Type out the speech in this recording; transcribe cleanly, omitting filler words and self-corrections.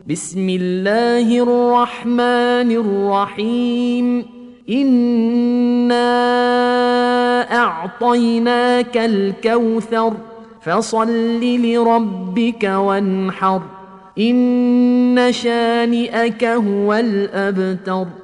بسم الله الرحمن الرحيم إنا أعطيناك الكوثر فصل لربك وانحر إن شانئك هو الأبتر